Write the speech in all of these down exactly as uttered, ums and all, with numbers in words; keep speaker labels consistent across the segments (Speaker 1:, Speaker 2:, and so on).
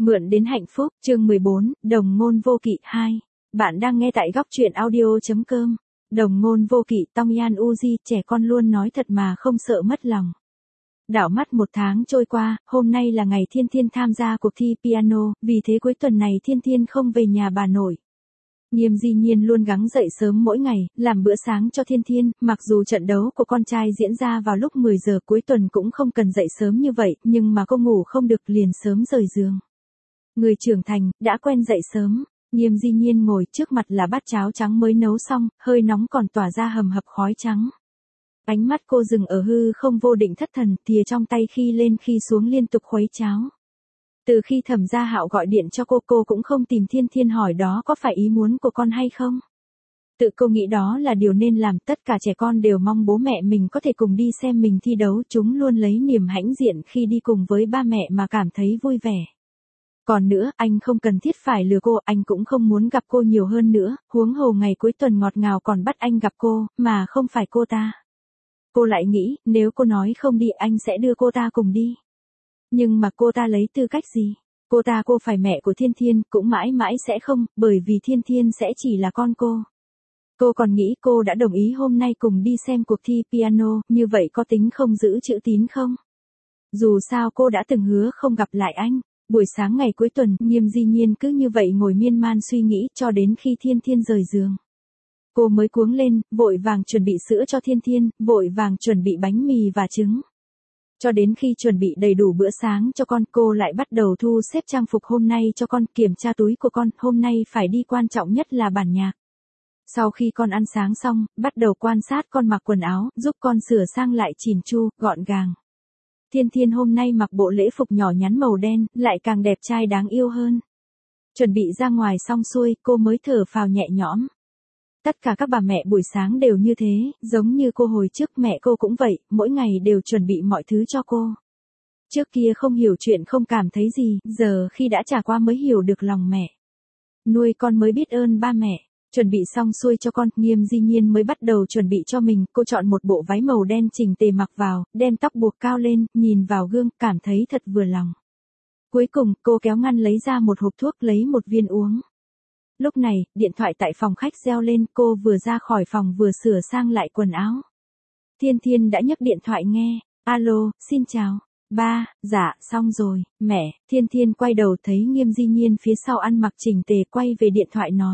Speaker 1: Mượn đến hạnh phúc, chương mười bốn, Đồng ngôn vô kỵ hai. Bạn đang nghe tại góc truyện audio.com. Đồng ngôn vô kỵ, Tong Yan Uji, trẻ con luôn nói thật mà không sợ mất lòng. Đảo mắt một tháng trôi qua, hôm nay là ngày Thiên Thiên tham gia cuộc thi piano, vì thế cuối tuần này Thiên Thiên không về nhà bà nội. Nghiêm Di Nhiên luôn gắng dậy sớm mỗi ngày, làm bữa sáng cho Thiên Thiên, mặc dù trận đấu của con trai diễn ra vào lúc mười giờ cuối tuần cũng không cần dậy sớm như vậy, nhưng mà cô ngủ không được liền sớm rời giường. Người trưởng thành, đã quen dậy sớm, Nghiêm Di Nhiên ngồi trước mặt là bát cháo trắng mới nấu xong, hơi nóng còn tỏa ra hầm hập khói trắng. Ánh mắt cô dừng ở hư không vô định thất thần, thìa trong tay khi lên khi xuống liên tục khuấy cháo. Từ khi Thẩm Gia Hạo gọi điện cho cô, cô cũng không tìm Thiên Thiên hỏi đó có phải ý muốn của con hay không. Tự cô nghĩ đó là điều nên làm, tất cả trẻ con đều mong bố mẹ mình có thể cùng đi xem mình thi đấu, chúng luôn lấy niềm hãnh diện khi đi cùng với ba mẹ mà cảm thấy vui vẻ. Còn nữa, anh không cần thiết phải lừa cô, anh cũng không muốn gặp cô nhiều hơn nữa, huống hồ ngày cuối tuần ngọt ngào còn bắt anh gặp cô, mà không phải cô ta. Cô lại nghĩ, nếu cô nói không đi anh sẽ đưa cô ta cùng đi. Nhưng mà cô ta lấy tư cách gì? Cô ta cô phải mẹ của Thiên Thiên, cũng mãi mãi sẽ không, bởi vì Thiên Thiên sẽ chỉ là con cô. Cô còn nghĩ cô đã đồng ý hôm nay cùng đi xem cuộc thi piano, như vậy có tính không giữ chữ tín không? Dù sao cô đã từng hứa không gặp lại anh. Buổi sáng ngày cuối tuần, Nghiêm Di Nhiên cứ như vậy ngồi miên man suy nghĩ cho đến khi Thiên Thiên rời giường. Cô mới cuống lên, vội vàng chuẩn bị sữa cho Thiên Thiên, vội vàng chuẩn bị bánh mì và trứng. Cho đến khi chuẩn bị đầy đủ bữa sáng cho con, cô lại bắt đầu thu xếp trang phục hôm nay cho con, kiểm tra túi của con, hôm nay phải đi quan trọng nhất là bản nhạc. Sau khi con ăn sáng xong, bắt đầu quan sát con mặc quần áo, giúp con sửa sang lại chỉn chu, gọn gàng. Thiên Thiên hôm nay mặc bộ lễ phục nhỏ nhắn màu đen, lại càng đẹp trai đáng yêu hơn. Chuẩn bị ra ngoài xong xuôi, cô mới thở phào nhẹ nhõm. Tất cả các bà mẹ buổi sáng đều như thế, giống như cô hồi trước mẹ cô cũng vậy, mỗi ngày đều chuẩn bị mọi thứ cho cô. Trước kia không hiểu chuyện không cảm thấy gì, giờ khi đã trải qua mới hiểu được lòng mẹ. Nuôi con mới biết ơn ba mẹ. Chuẩn bị xong xuôi cho con, Nghiêm Di Nhiên mới bắt đầu chuẩn bị cho mình, cô chọn một bộ váy màu đen chỉnh tề mặc vào, đem tóc buộc cao lên, nhìn vào gương, cảm thấy thật vừa lòng. Cuối cùng, cô kéo ngăn lấy ra một hộp thuốc lấy một viên uống. Lúc này, điện thoại tại phòng khách reo lên, cô vừa ra khỏi phòng vừa sửa sang lại quần áo. Thiên Thiên đã nhấc điện thoại nghe, alo, xin chào. Ba, dạ, xong rồi, mẹ. Thiên Thiên quay đầu thấy Nghiêm Di Nhiên phía sau ăn mặc chỉnh tề quay về điện thoại nói.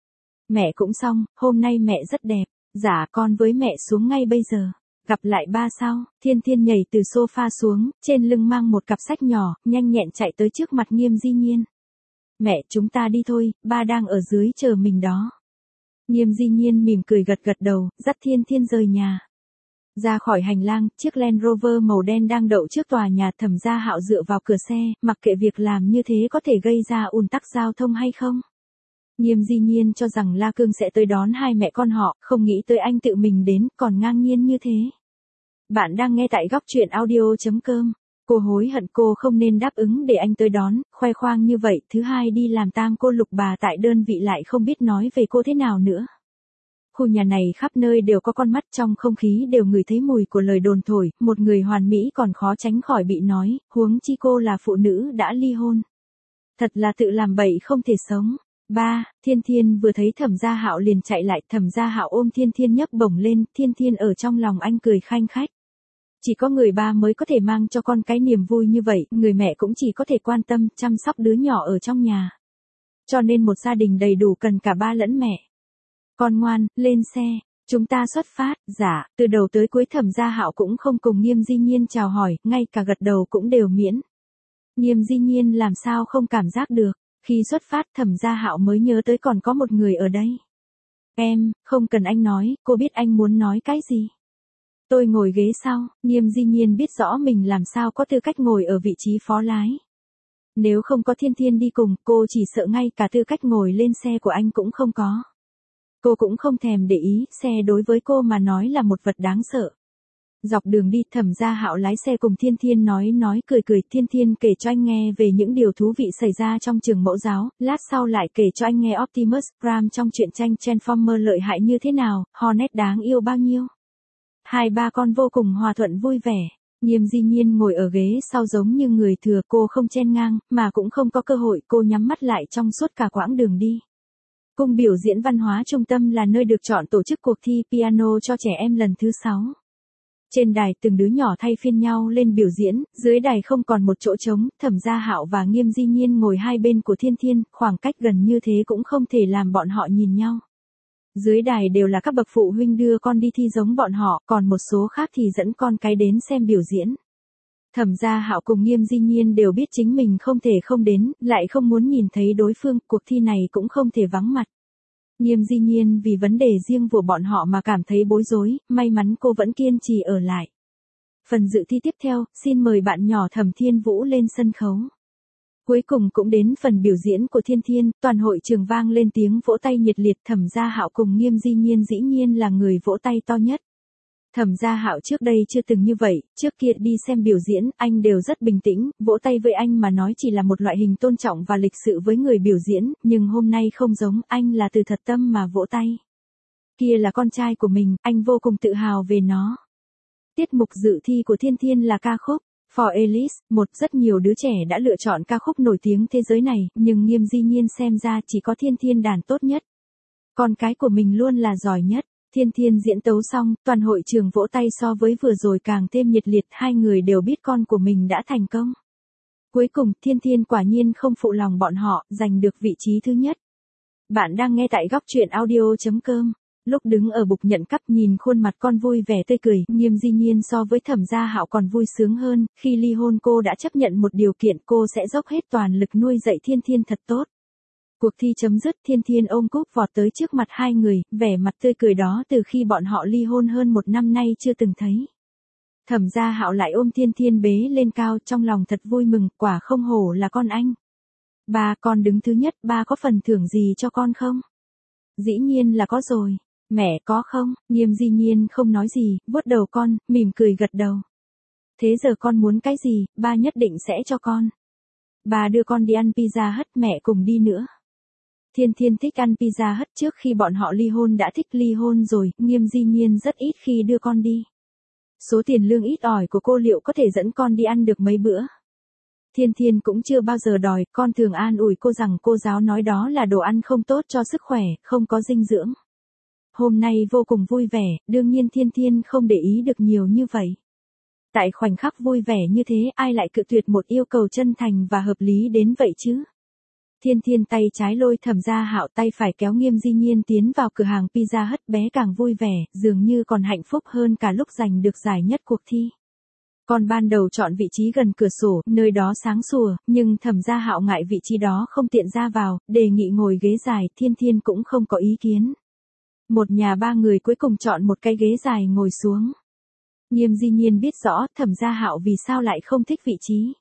Speaker 1: Mẹ cũng xong, hôm nay mẹ rất đẹp, dạ con với mẹ xuống ngay bây giờ. Gặp lại ba sau, Thiên Thiên nhảy từ sofa xuống, trên lưng mang một cặp sách nhỏ, nhanh nhẹn chạy tới trước mặt Nghiêm Di Nhiên. Mẹ chúng ta đi thôi, ba đang ở dưới chờ mình đó. Nghiêm Di Nhiên mỉm cười gật gật đầu, dắt Thiên Thiên rời nhà. Ra khỏi hành lang, chiếc Land Rover màu đen đang đậu trước tòa nhà. Thẩm Gia Hạo dựa vào cửa xe, mặc kệ việc làm như thế có thể gây ra ùn tắc giao thông hay không. Nghiêm Di Nhiên cho rằng La Cương sẽ tới đón hai mẹ con họ, không nghĩ tới anh tự mình đến, còn ngang nhiên như thế. Bạn đang nghe tại góc truyện audio.com. Cô hối hận cô không nên đáp ứng để anh tới đón, khoe khoang như vậy. Thứ hai đi làm tang cô Lục bà tại đơn vị lại không biết nói về cô thế nào nữa. Khu nhà này khắp nơi đều có con mắt, trong không khí đều ngửi thấy mùi của lời đồn thổi, một người hoàn mỹ còn khó tránh khỏi bị nói, huống chi cô là phụ nữ đã ly hôn. Thật là tự làm bậy không thể sống. Ba, Thiên Thiên vừa thấy Thẩm Gia Hạo liền chạy lại, Thẩm Gia Hạo ôm Thiên Thiên nhấc bổng lên, Thiên Thiên ở trong lòng anh cười khanh khách. Chỉ có người ba mới có thể mang cho con cái niềm vui như vậy, người mẹ cũng chỉ có thể quan tâm, chăm sóc đứa nhỏ ở trong nhà. Cho nên một gia đình đầy đủ cần cả ba lẫn mẹ. Con ngoan, lên xe, chúng ta xuất phát. Dạ, từ đầu tới cuối Thẩm Gia Hạo cũng không cùng Nghiêm Di Nhiên chào hỏi, ngay cả gật đầu cũng đều miễn. Nghiêm Di Nhiên làm sao không cảm giác được. Khi xuất phát Thẩm Gia Hạo mới nhớ tới còn có một người ở đây. Em, không cần anh nói, cô biết anh muốn nói cái gì. Tôi ngồi ghế sau, Nghiêm Di Nhiên biết rõ mình làm sao có tư cách ngồi ở vị trí phó lái. Nếu không có Thiên Thiên đi cùng, cô chỉ sợ ngay cả tư cách ngồi lên xe của anh cũng không có. Cô cũng không thèm để ý, xe đối với cô mà nói là một vật đáng sợ. Dọc đường đi, Thẩm Gia Hạo lái xe cùng Thiên Thiên nói nói cười cười, Thiên Thiên kể cho anh nghe về những điều thú vị xảy ra trong trường mẫu giáo, lát sau lại kể cho anh nghe Optimus Prime trong truyện tranh Transformer lợi hại như thế nào, Hornet đáng yêu bao nhiêu. Hai ba con vô cùng hòa thuận vui vẻ. Nghiêm Di Nhiên ngồi ở ghế sau giống như người thừa, cô không chen ngang, mà cũng không có cơ hội, cô nhắm mắt lại trong suốt cả quãng đường đi. Cung biểu diễn văn hóa trung tâm là nơi được chọn tổ chức cuộc thi piano cho trẻ em lần thứ sáu. Trên đài từng đứa nhỏ thay phiên nhau lên biểu diễn, dưới đài không còn một chỗ trống, Thẩm Gia Hạo và Nghiêm Di Nhiên ngồi hai bên của Thiên Thiên, khoảng cách gần như thế cũng không thể làm bọn họ nhìn nhau. Dưới đài đều là các bậc phụ huynh đưa con đi thi giống bọn họ, còn một số khác thì dẫn con cái đến xem biểu diễn. Thẩm Gia Hạo cùng Nghiêm Di Nhiên đều biết chính mình không thể không đến, lại không muốn nhìn thấy đối phương, cuộc thi này cũng không thể vắng mặt. Nghiêm Di Nhiên vì vấn đề riêng của bọn họ mà cảm thấy bối rối, may mắn cô vẫn kiên trì ở lại. Phần dự thi tiếp theo, xin mời bạn nhỏ Thẩm Thiên Vũ lên sân khấu. Cuối cùng cũng đến phần biểu diễn của Thiên Thiên, toàn hội trường vang lên tiếng vỗ tay nhiệt liệt. Thẩm Gia Hạo cùng Nghiêm Di Nhiên dĩ nhiên là người vỗ tay to nhất. Thẩm Gia Hạo trước đây chưa từng như vậy, trước kia đi xem biểu diễn, anh đều rất bình tĩnh, vỗ tay với anh mà nói chỉ là một loại hình tôn trọng và lịch sự với người biểu diễn, nhưng hôm nay không giống, anh là từ thật tâm mà vỗ tay. Kia là con trai của mình, anh vô cùng tự hào về nó. Tiết mục dự thi của Thiên Thiên là ca khúc For Alice, một rất nhiều đứa trẻ đã lựa chọn ca khúc nổi tiếng thế giới này, nhưng Nghiêm Di Nhiên xem ra chỉ có Thiên Thiên đàn tốt nhất. Con cái của mình luôn là giỏi nhất. Thiên Thiên diễn tấu xong, toàn hội trường vỗ tay so với vừa rồi càng thêm nhiệt liệt, hai người đều biết con của mình đã thành công. Cuối cùng, Thiên Thiên quả nhiên không phụ lòng bọn họ, giành được vị trí thứ nhất. Bạn đang nghe tại góc truyện audio chấm com. Lúc đứng ở bục nhận cắp nhìn khuôn mặt con vui vẻ tươi cười, Nghiêm Di Nhiên so với Thẩm Gia Hạo còn vui sướng hơn, khi ly hôn cô đã chấp nhận một điều kiện, cô sẽ dốc hết toàn lực nuôi dạy Thiên Thiên thật tốt. Cuộc thi chấm dứt, Thiên Thiên ôm cúp vọt tới trước mặt hai người, vẻ mặt tươi cười đó từ khi bọn họ ly hôn hơn một năm nay chưa từng thấy. Thẩm Gia Hạo lại ôm Thiên Thiên bế lên cao, trong lòng thật vui mừng, quả không hổ là con anh. Ba, con đứng thứ nhất, ba có phần thưởng gì cho con không? Dĩ nhiên là có rồi. Mẹ có không? Nghiêm Di Nhiên không nói gì, vuốt đầu con, mỉm cười gật đầu. Thế giờ con muốn cái gì, ba nhất định sẽ cho con. Ba đưa con đi ăn pizza hut, mẹ cùng đi nữa. Thiên Thiên thích ăn pizza hut, trước khi bọn họ ly hôn đã thích ly hôn rồi, Nghiêm Di Nhiên rất ít khi đưa con đi. Số tiền lương ít ỏi của cô liệu có thể dẫn con đi ăn được mấy bữa? Thiên Thiên cũng chưa bao giờ đòi, con thường an ủi cô rằng cô giáo nói đó là đồ ăn không tốt cho sức khỏe, không có dinh dưỡng. Hôm nay vô cùng vui vẻ, đương nhiên Thiên Thiên không để ý được nhiều như vậy. Tại khoảnh khắc vui vẻ như thế, ai lại cự tuyệt một yêu cầu chân thành và hợp lý đến vậy chứ? Thiên Thiên tay trái lôi Thẩm Gia Hạo, tay phải kéo Nghiêm Di Nhiên tiến vào cửa hàng pizza hut, bé càng vui vẻ, dường như còn hạnh phúc hơn cả lúc giành được giải nhất cuộc thi. Còn ban đầu chọn vị trí gần cửa sổ, nơi đó sáng sủa, nhưng Thẩm Gia Hạo ngại vị trí đó không tiện ra vào, đề nghị ngồi ghế dài, Thiên Thiên cũng không có ý kiến. Một nhà ba người cuối cùng chọn một cái ghế dài ngồi xuống. Nghiêm Di Nhiên biết rõ Thẩm Gia Hạo vì sao lại không thích vị trí.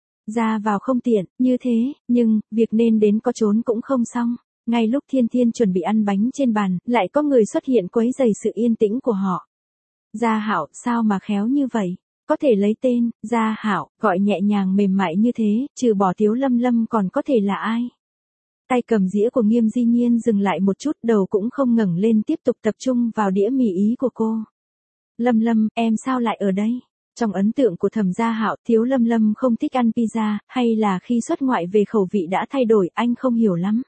Speaker 1: Ra vào không tiện, như thế, nhưng, việc nên đến có trốn cũng không xong. Ngay lúc Thiên Thiên chuẩn bị ăn bánh trên bàn, lại có người xuất hiện quấy rầy sự yên tĩnh của họ. Gia Hạo, sao mà khéo như vậy? Có thể lấy tên, Gia Hạo, gọi nhẹ nhàng mềm mại như thế, trừ bỏ Tiếu Lâm Lâm còn có thể là ai? Tay cầm dĩa của Nghiêm Di Nhiên dừng lại một chút, đầu cũng không ngẩng lên, tiếp tục tập trung vào đĩa mì ý của cô. Lâm Lâm, em sao lại ở đây? Trong ấn tượng của Thẩm Gia Hạo, Tiếu Lâm Lâm không thích ăn pizza, hay là khi xuất ngoại về khẩu vị đã thay đổi, anh không hiểu lắm.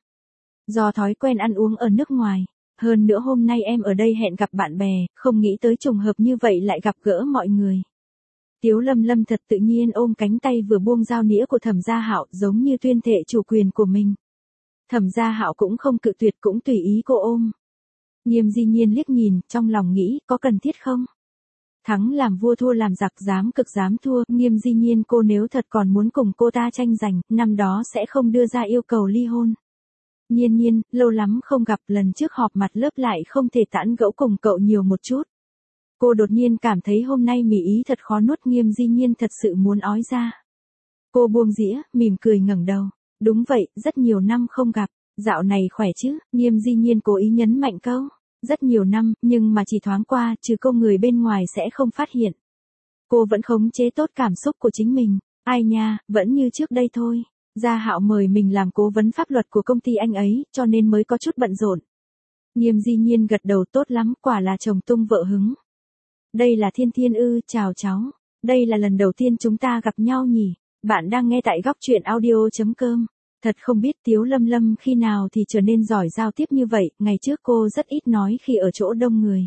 Speaker 1: Do thói quen ăn uống ở nước ngoài. Hơn nữa hôm nay em ở đây hẹn gặp bạn bè, không nghĩ tới trùng hợp như vậy lại gặp gỡ mọi người. Tiếu Lâm Lâm thật tự nhiên ôm cánh tay vừa buông dao nĩa của Thẩm Gia Hạo, giống như tuyên thệ chủ quyền của mình. Thẩm Gia Hạo cũng không cự tuyệt, cũng tùy ý cô ôm. Nghiêm Di Nhiên liếc nhìn, trong lòng nghĩ, có cần thiết không? Thắng làm vua thua làm giặc, dám cực dám thua, Nghiêm Di Nhiên cô nếu thật còn muốn cùng cô ta tranh giành, năm đó sẽ không đưa ra yêu cầu ly hôn. Nhiên Nhiên, lâu lắm không gặp, lần trước họp mặt lớp lại không thể tán gẫu cùng cậu nhiều một chút. Cô đột nhiên cảm thấy hôm nay mì ý thật khó nuốt, Nghiêm Di Nhiên thật sự muốn ói ra. Cô buông dĩa, mỉm cười ngẩng đầu. Đúng vậy, rất nhiều năm không gặp, dạo này khỏe chứ, Nghiêm Di Nhiên cố ý nhấn mạnh câu. Rất nhiều năm, nhưng mà chỉ thoáng qua, trừ cô người bên ngoài sẽ không phát hiện. Cô vẫn khống chế tốt cảm xúc của chính mình. Ai nha, vẫn như trước đây thôi. Gia Hạo mời mình làm cố vấn pháp luật của công ty anh ấy, cho nên mới có chút bận rộn. Nghiêm Di Nhiên gật đầu, tốt lắm, quả là chồng tung vợ hứng. Đây là Thiên Thiên ư, chào cháu. đây là lần đầu tiên chúng ta gặp nhau nhỉ? Bạn đang nghe tại góc truyện audio.com. Thật không biết Tiếu Lâm Lâm khi nào thì trở nên giỏi giao tiếp như vậy, ngày trước cô rất ít nói khi ở chỗ đông người.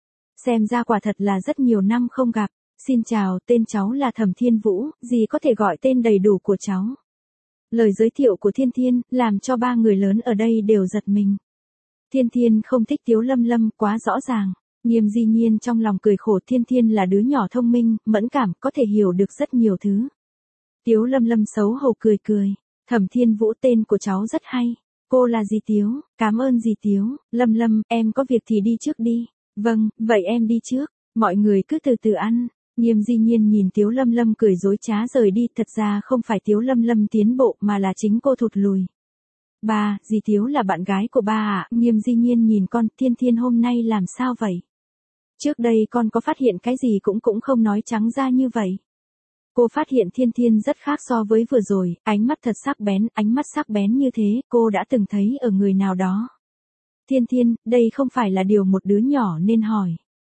Speaker 1: Xem ra quả thật là rất nhiều năm không gặp. Xin chào, tên cháu là Thẩm Thiên Vũ, dì có thể gọi tên đầy đủ của cháu. Lời giới thiệu của Thiên Thiên, làm cho ba người lớn ở đây đều giật mình. Thiên Thiên không thích Tiếu Lâm Lâm, quá rõ ràng. Nghiêm Di Nhiên trong lòng cười khổ, Thiên Thiên là đứa nhỏ thông minh, mẫn cảm, có thể hiểu được rất nhiều thứ. Tiếu Lâm Lâm xấu hổ cười cười. Thẩm Thiên Vũ, tên của cháu rất hay. Cô là dì Tiếu, cảm ơn dì Tiếu. Lâm Lâm, em có việc thì đi trước đi. Vâng, vậy em đi trước. Mọi người cứ từ từ ăn. Nghiêm Di Nhiên nhìn Tiếu Lâm Lâm cười dối trá rời đi, thật ra không phải Tiếu Lâm Lâm tiến bộ mà là chính cô thụt lùi. Ba, dì Tiếu là bạn gái của ba à? Nghiêm Di Nhiên nhìn con, Thiên Thiên hôm nay làm sao vậy? Trước đây con có phát hiện cái gì cũng cũng không nói trắng ra như vậy. Cô phát hiện Thiên Thiên rất khác so với vừa rồi, ánh mắt thật sắc bén, ánh mắt sắc bén như thế, cô đã từng thấy ở người nào đó. Thiên Thiên, đây không phải là điều một đứa nhỏ nên hỏi.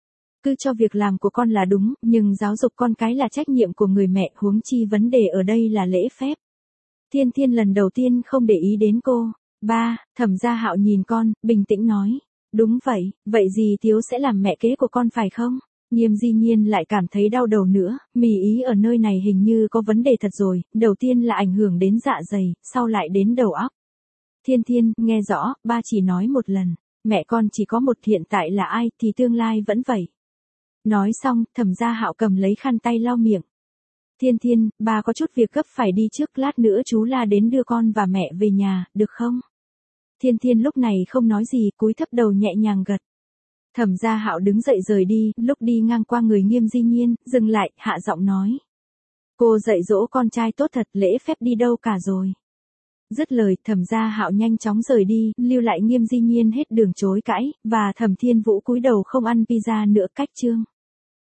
Speaker 1: Cứ cho việc làm của con là đúng, nhưng giáo dục con cái là trách nhiệm của người mẹ, huống chi vấn đề ở đây là lễ phép. Thiên Thiên lần đầu tiên không để ý đến cô. Ba, Thẩm Gia Hạo nhìn con, bình tĩnh nói. Đúng vậy, vậy dì Tiếu sẽ làm mẹ kế của con phải không? Nghiêm Di Nhiên lại cảm thấy đau đầu nữa, mì ý ở nơi này hình như có vấn đề thật rồi, đầu tiên là ảnh hưởng đến dạ dày, sau lại đến đầu óc. Thiên Thiên, nghe rõ, ba chỉ nói một lần, mẹ con chỉ có một, hiện tại là ai thì tương lai vẫn vậy. Nói xong, Thẩm Gia Hạo cầm lấy khăn tay lau miệng. Thiên Thiên, ba có chút việc gấp phải đi trước, lát nữa chú La đến đưa con và mẹ về nhà, được không? Thiên Thiên lúc này không nói gì, cúi thấp đầu nhẹ nhàng gật. Thẩm Gia Hạo đứng dậy rời đi, lúc đi ngang qua người Nghiêm Di Nhiên, dừng lại, hạ giọng nói. Cô dạy dỗ con trai tốt thật, lễ phép đi đâu cả rồi. Dứt lời, Thẩm Gia Hạo nhanh chóng rời đi, lưu lại Nghiêm Di Nhiên hết đường chối cãi, và Thẩm Thiên Vũ cúi đầu không ăn pizza nữa, cách chương.